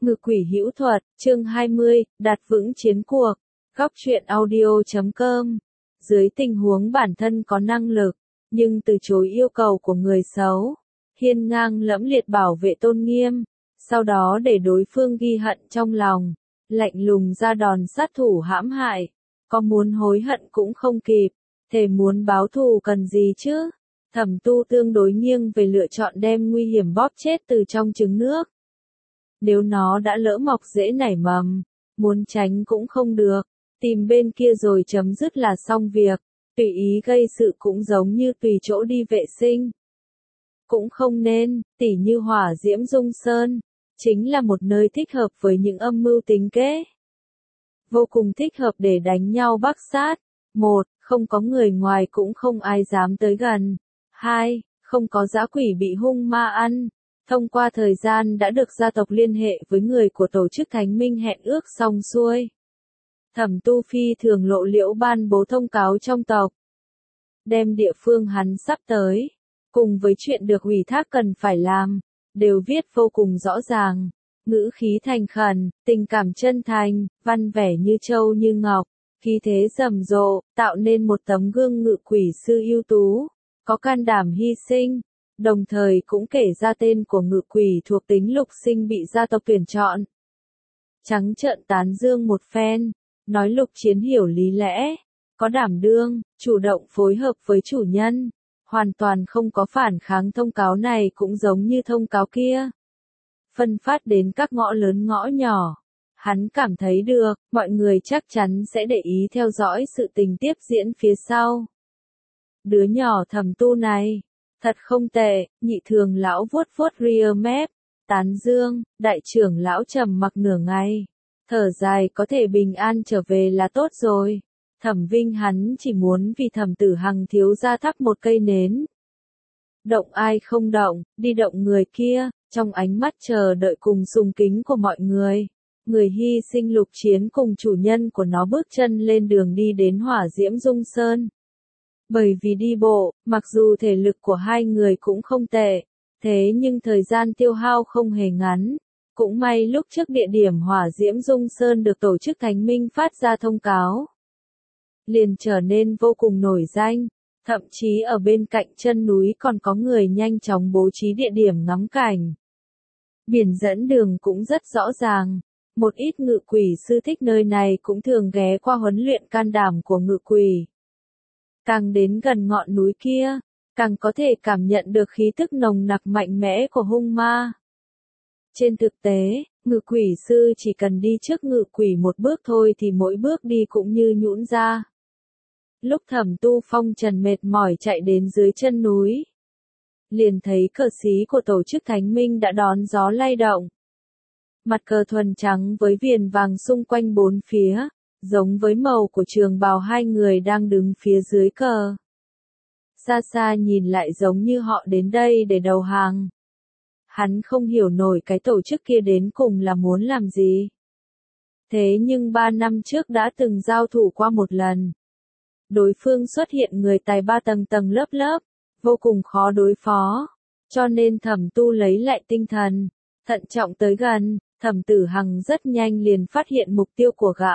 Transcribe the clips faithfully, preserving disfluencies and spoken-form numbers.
Ngự quỷ hữu thuật, chương hai mươi, đặt vững chiến cuộc. Góc truyện audio chấm com. Dưới tình huống bản thân có năng lực, nhưng từ chối yêu cầu của người xấu, hiên ngang lẫm liệt bảo vệ tôn nghiêm, sau đó để đối phương ghi hận trong lòng, lạnh lùng ra đòn sát thủ hãm hại, có muốn hối hận cũng không kịp, thề muốn báo thù cần gì chứ? Thẩm Tu tương đối nghiêng về lựa chọn đem nguy hiểm bóp chết từ trong trứng nước. Nếu nó đã lỡ mọc dễ nảy mầm, muốn tránh cũng không được, tìm bên kia rồi chấm dứt là xong việc, tùy ý gây sự cũng giống như tùy chỗ đi vệ sinh. Cũng không nên, tỉ như Hỏa Diễm Dung Sơn, chính là một nơi thích hợp với những âm mưu tính kế. Vô cùng thích hợp để đánh nhau bắc sát. Một, không có người ngoài cũng không ai dám tới gần. Hai, không có dã quỷ bị hung ma ăn. Thông qua thời gian đã được gia tộc liên hệ với người của tổ chức Thánh Minh hẹn ước xong xuôi. Thẩm Tu phi thường lộ liễu ban bố thông cáo trong tộc. Đem địa phương hắn sắp tới, cùng với chuyện được ủy thác cần phải làm, đều viết vô cùng rõ ràng. Ngữ khí thành khẩn, tình cảm chân thành, văn vẻ như châu như ngọc, khí thế rầm rộ, tạo nên một tấm gương ngự quỷ sư ưu tú, có can đảm hy sinh. Đồng thời cũng kể ra tên của ngự quỷ thuộc tính lục sinh bị gia tộc tuyển chọn. Trắng trợn tán dương một phen, nói Lục Chiến hiểu lý lẽ, có đảm đương, chủ động phối hợp với chủ nhân, hoàn toàn không có phản kháng. Thông cáo này cũng giống như thông cáo kia, phân phát đến các ngõ lớn ngõ nhỏ. Hắn cảm thấy được, mọi người chắc chắn sẽ để ý theo dõi sự tình tiếp diễn phía sau. Đứa nhỏ Thẩm Tu này, thật không tệ. Nhị thường lão vuốt vuốt rear mép, tán dương. Đại trưởng lão trầm mặc nửa ngày, thở dài, có thể bình an trở về là tốt rồi. Thẩm Vinh hắn chỉ muốn vì Thẩm Tử Hằng thiếu gia thắp một cây nến. Động ai không động, đi động người kia. Trong ánh mắt chờ đợi cùng sùng kính của mọi người, người hy sinh Lục Chiến cùng chủ nhân của nó bước chân lên đường đi đến Hỏa Diễm Dung Sơn. Bởi vì đi bộ, mặc dù thể lực của hai người cũng không tệ, thế nhưng thời gian tiêu hao không hề ngắn. Cũng may lúc trước địa điểm Hỏa Diễm Dung Sơn được tổ chức Thánh Minh phát ra thông cáo, liền trở nên vô cùng nổi danh. Thậm chí ở bên cạnh chân núi còn có người nhanh chóng bố trí địa điểm ngắm cảnh. Biển dẫn đường cũng rất rõ ràng. Một ít ngự quỷ sư thích nơi này cũng thường ghé qua huấn luyện can đảm của ngự quỷ. Càng đến gần ngọn núi kia, càng có thể cảm nhận được khí tức nồng nặc mạnh mẽ của hung ma. Trên thực tế, ngự quỷ sư chỉ cần đi trước ngự quỷ một bước thôi thì mỗi bước đi cũng như nhũn ra. Lúc Thẩm Tu phong trần mệt mỏi chạy đến dưới chân núi, liền thấy cờ xí của tổ chức Thánh Minh đã đón gió lay động. Mặt cờ thuần trắng với viền vàng xung quanh bốn phía, giống với màu của trường bào hai người đang đứng phía dưới cờ. Xa xa nhìn lại giống như họ đến đây để đầu hàng. Hắn không hiểu nổi cái tổ chức kia đến cùng là muốn làm gì. Thế nhưng ba năm trước đã từng giao thủ qua một lần. Đối phương xuất hiện người tài ba tầng tầng lớp lớp, vô cùng khó đối phó. Cho nên Thẩm Tu lấy lại tinh thần, thận trọng tới gần. Thẩm Tử Hằng rất nhanh liền phát hiện mục tiêu của gã.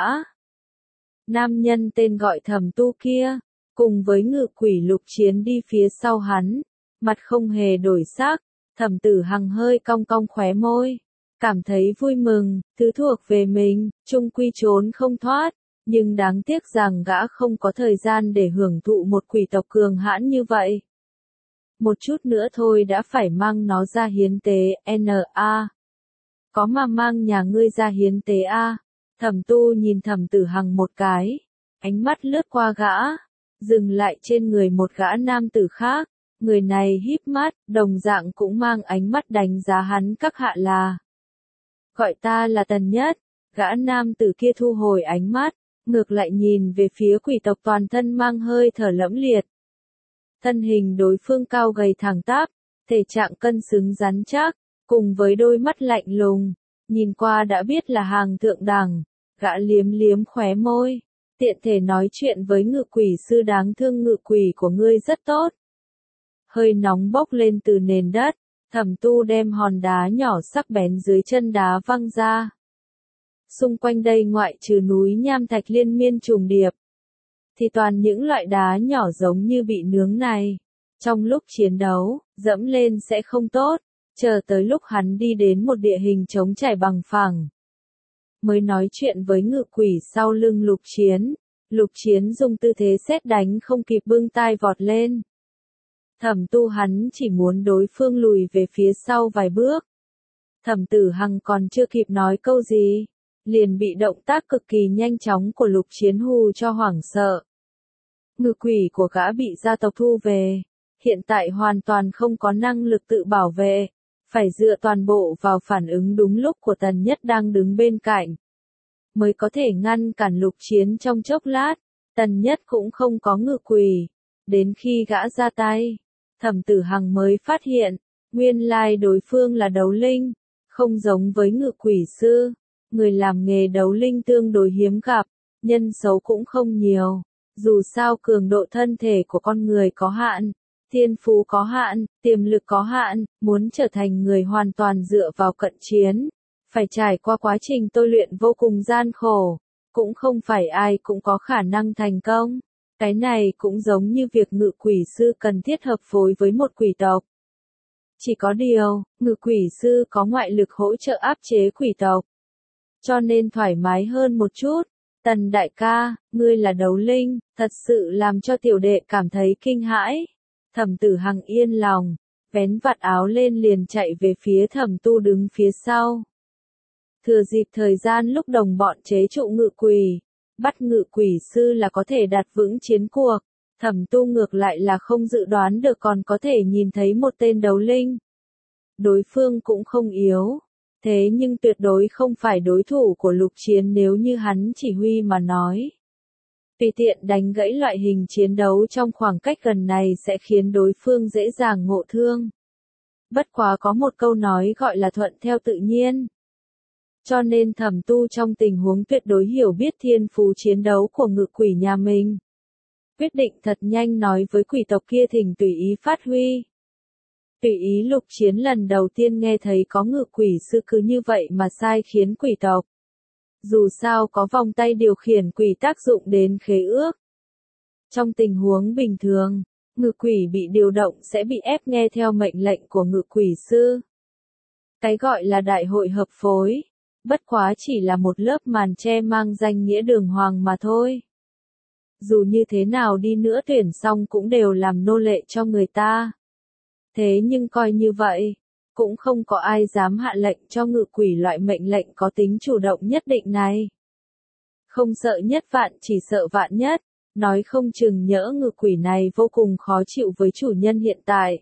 Nam nhân tên gọi Thẩm Tu kia, cùng với ngự quỷ Lục Chiến đi phía sau hắn, mặt không hề đổi sắc. Thẩm Tử Hằng hơi cong cong khóe môi, cảm thấy vui mừng, thứ thuộc về mình, chung quy trốn không thoát, nhưng đáng tiếc rằng gã không có thời gian để hưởng thụ một quỷ tộc cường hãn như vậy. Một chút nữa thôi đã phải mang nó ra hiến tế, N.A. Có mà mang nhà ngươi ra hiến tế a? Thẩm Tu nhìn Thẩm Tử Hằng một cái, ánh mắt lướt qua gã, dừng lại trên người một gã nam tử khác. Người này híp mắt, đồng dạng cũng mang ánh mắt đánh giá hắn các hạ là. Gọi ta là Tần Nhất. Gã nam tử kia thu hồi ánh mắt, ngược lại nhìn về phía quỷ tộc toàn thân mang hơi thở lẫm liệt. Thân hình đối phương cao gầy thẳng tắp, thể trạng cân xứng rắn chắc, cùng với đôi mắt lạnh lùng, nhìn qua đã biết là hàng thượng đẳng. Gã liếm liếm khóe môi, tiện thể nói chuyện với ngự quỷ sư đáng thương, ngự quỷ của ngươi rất tốt. Hơi nóng bốc lên từ nền đất, Thẩm Tu đem hòn đá nhỏ sắc bén dưới chân đá văng ra. Xung quanh đây ngoại trừ núi nham thạch liên miên trùng điệp, thì toàn những loại đá nhỏ giống như bị nướng này. Trong lúc chiến đấu, dẫm lên sẽ không tốt, chờ tới lúc hắn đi đến một địa hình trống trải bằng phẳng. Mới nói chuyện với ngự quỷ sau lưng Lục Chiến. Lục Chiến dùng tư thế sét đánh không kịp bưng tai vọt lên. Thẩm Tu hắn chỉ muốn đối phương lùi về phía sau vài bước. Thẩm Tử Hằng còn chưa kịp nói câu gì, liền bị động tác cực kỳ nhanh chóng của Lục Chiến hù cho hoảng sợ. Ngự quỷ của gã bị gia tộc thu về, hiện tại hoàn toàn không có năng lực tự bảo vệ, phải dựa toàn bộ vào phản ứng đúng lúc của Tần Nhất đang đứng bên cạnh, mới có thể ngăn cản Lục Chiến trong chốc lát. Tần Nhất cũng không có ngự quỷ, đến khi gã ra tay, Thẩm Tử Hằng mới phát hiện, nguyên lai đối phương là đấu linh, không giống với ngự quỷ sư, người làm nghề đấu linh tương đối hiếm gặp, nhân số cũng không nhiều. Dù sao cường độ thân thể của con người có hạn, thiên phú có hạn, tiềm lực có hạn, muốn trở thành người hoàn toàn dựa vào cận chiến, phải trải qua quá trình tôi luyện vô cùng gian khổ, cũng không phải ai cũng có khả năng thành công. Cái này cũng giống như việc ngự quỷ sư cần thiết hợp phối với một quỷ tộc. Chỉ có điều, ngự quỷ sư có ngoại lực hỗ trợ áp chế quỷ tộc, cho nên thoải mái hơn một chút. Tần đại ca, ngươi là đấu linh, thật sự làm cho tiểu đệ cảm thấy kinh hãi. Thẩm Tử Hằng yên lòng, vén vạt áo lên liền chạy về phía Thẩm Tu đứng phía sau. Thừa dịp thời gian lúc đồng bọn chế trụ ngự quỷ, bắt ngự quỷ sư là có thể đặt vững chiến cuộc. Thẩm Tu ngược lại là không dự đoán được còn có thể nhìn thấy một tên đấu linh. Đối phương cũng không yếu. Thế nhưng tuyệt đối không phải đối thủ của Lục Chiến nếu như hắn chỉ huy mà nói. Tùy tiện đánh gãy loại hình chiến đấu trong khoảng cách gần này sẽ khiến đối phương dễ dàng ngộ thương. Bất quá có một câu nói gọi là thuận theo tự nhiên. Cho nên Thẩm Tu trong tình huống tuyệt đối hiểu biết thiên phú chiến đấu của ngự quỷ nhà mình. Quyết định thật nhanh nói với quỷ tộc kia thỉnh tùy ý phát huy. Tùy ý Lục Chiến lần đầu tiên nghe thấy có ngự quỷ sư cứ như vậy mà sai khiến quỷ tộc. Dù sao có vòng tay điều khiển quỷ tác dụng đến khế ước. Trong tình huống bình thường, ngự quỷ bị điều động sẽ bị ép nghe theo mệnh lệnh của ngự quỷ sư. Cái gọi là đại hội hợp phối, bất quá chỉ là một lớp màn che mang danh nghĩa đường hoàng mà thôi. Dù như thế nào đi nữa tuyển xong cũng đều làm nô lệ cho người ta. Thế nhưng coi như vậy, cũng không có ai dám hạ lệnh cho ngự quỷ loại mệnh lệnh có tính chủ động nhất định này. Không sợ nhất vạn chỉ sợ vạn nhất, nói không chừng nhỡ ngự quỷ này vô cùng khó chịu với chủ nhân hiện tại.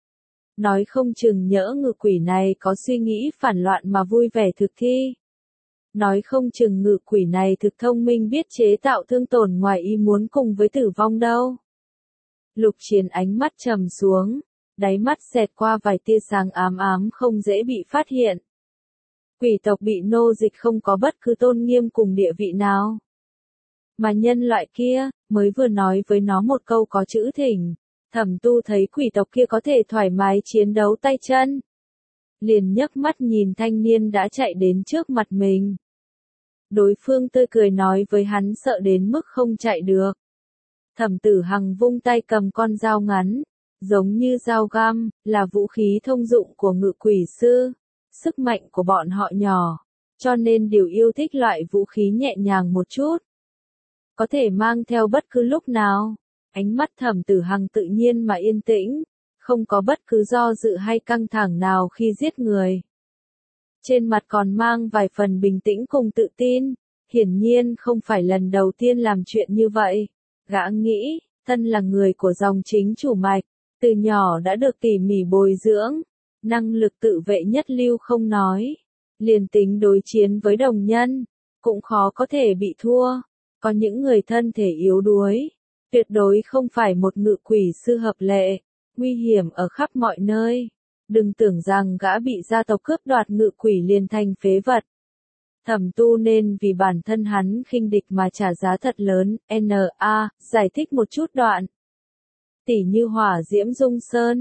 Nói không chừng nhỡ ngự quỷ này có suy nghĩ phản loạn mà vui vẻ thực thi. Nói không chừng ngự quỷ này thực thông minh biết chế tạo thương tổn ngoài ý muốn cùng với tử vong đâu. Lục Chiến ánh mắt trầm xuống. Đáy mắt xẹt qua vài tia sáng ám ám không dễ bị phát hiện. Quỷ tộc bị nô dịch không có bất cứ tôn nghiêm cùng địa vị nào. Mà nhân loại kia, mới vừa nói với nó một câu có chữ thỉnh. Thẩm Tu thấy quỷ tộc kia có thể thoải mái chiến đấu tay chân. Liền nhấc mắt nhìn thanh niên đã chạy đến trước mặt mình. Đối phương tươi cười nói với hắn sợ đến mức không chạy được. Thẩm Tử Hằng vung tay cầm con dao ngắn. Giống như dao găm, là vũ khí thông dụng của ngự quỷ sư, sức mạnh của bọn họ nhỏ, cho nên đều yêu thích loại vũ khí nhẹ nhàng một chút. Có thể mang theo bất cứ lúc nào, ánh mắt Thẩm Tử Hằng tự nhiên mà yên tĩnh, không có bất cứ do dự hay căng thẳng nào khi giết người. Trên mặt còn mang vài phần bình tĩnh cùng tự tin, hiển nhiên không phải lần đầu tiên làm chuyện như vậy. Gã nghĩ, thân là người của dòng chính chủ mạch. Từ nhỏ đã được tỉ mỉ bồi dưỡng, năng lực tự vệ nhất lưu không nói, liền tính đối chiến với đồng nhân, cũng khó có thể bị thua. Có những người thân thể yếu đuối, tuyệt đối không phải một ngự quỷ sư hợp lệ, nguy hiểm ở khắp mọi nơi. Đừng tưởng rằng gã bị gia tộc cướp đoạt ngự quỷ liền thành phế vật. Thẩm Tu nên vì bản thân hắn khinh địch mà trả giá thật lớn. N A giải thích một chút đoạn. Tỉ như hỏa diễm dung sơn,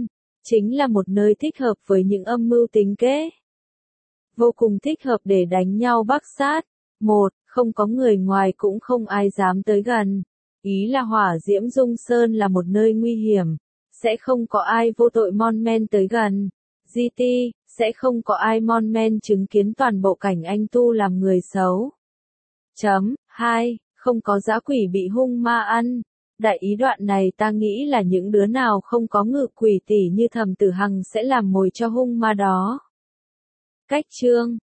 chính là một nơi thích hợp với những âm mưu tính kế. Vô cùng thích hợp để đánh nhau bắc sát. Một, không có người ngoài cũng không ai dám tới gần. Ý là hỏa diễm dung sơn là một nơi nguy hiểm. Sẽ không có ai vô tội mon men tới gần. giê tê, sẽ không có ai mon men chứng kiến toàn bộ cảnh anh tu làm người xấu. Chấm, hai, không có dã quỷ bị hung ma ăn. Đại ý đoạn này ta nghĩ là những đứa nào không có ngự quỷ tỷ như Thẩm Tử Hằng sẽ làm mồi cho hung ma đó. Cách chương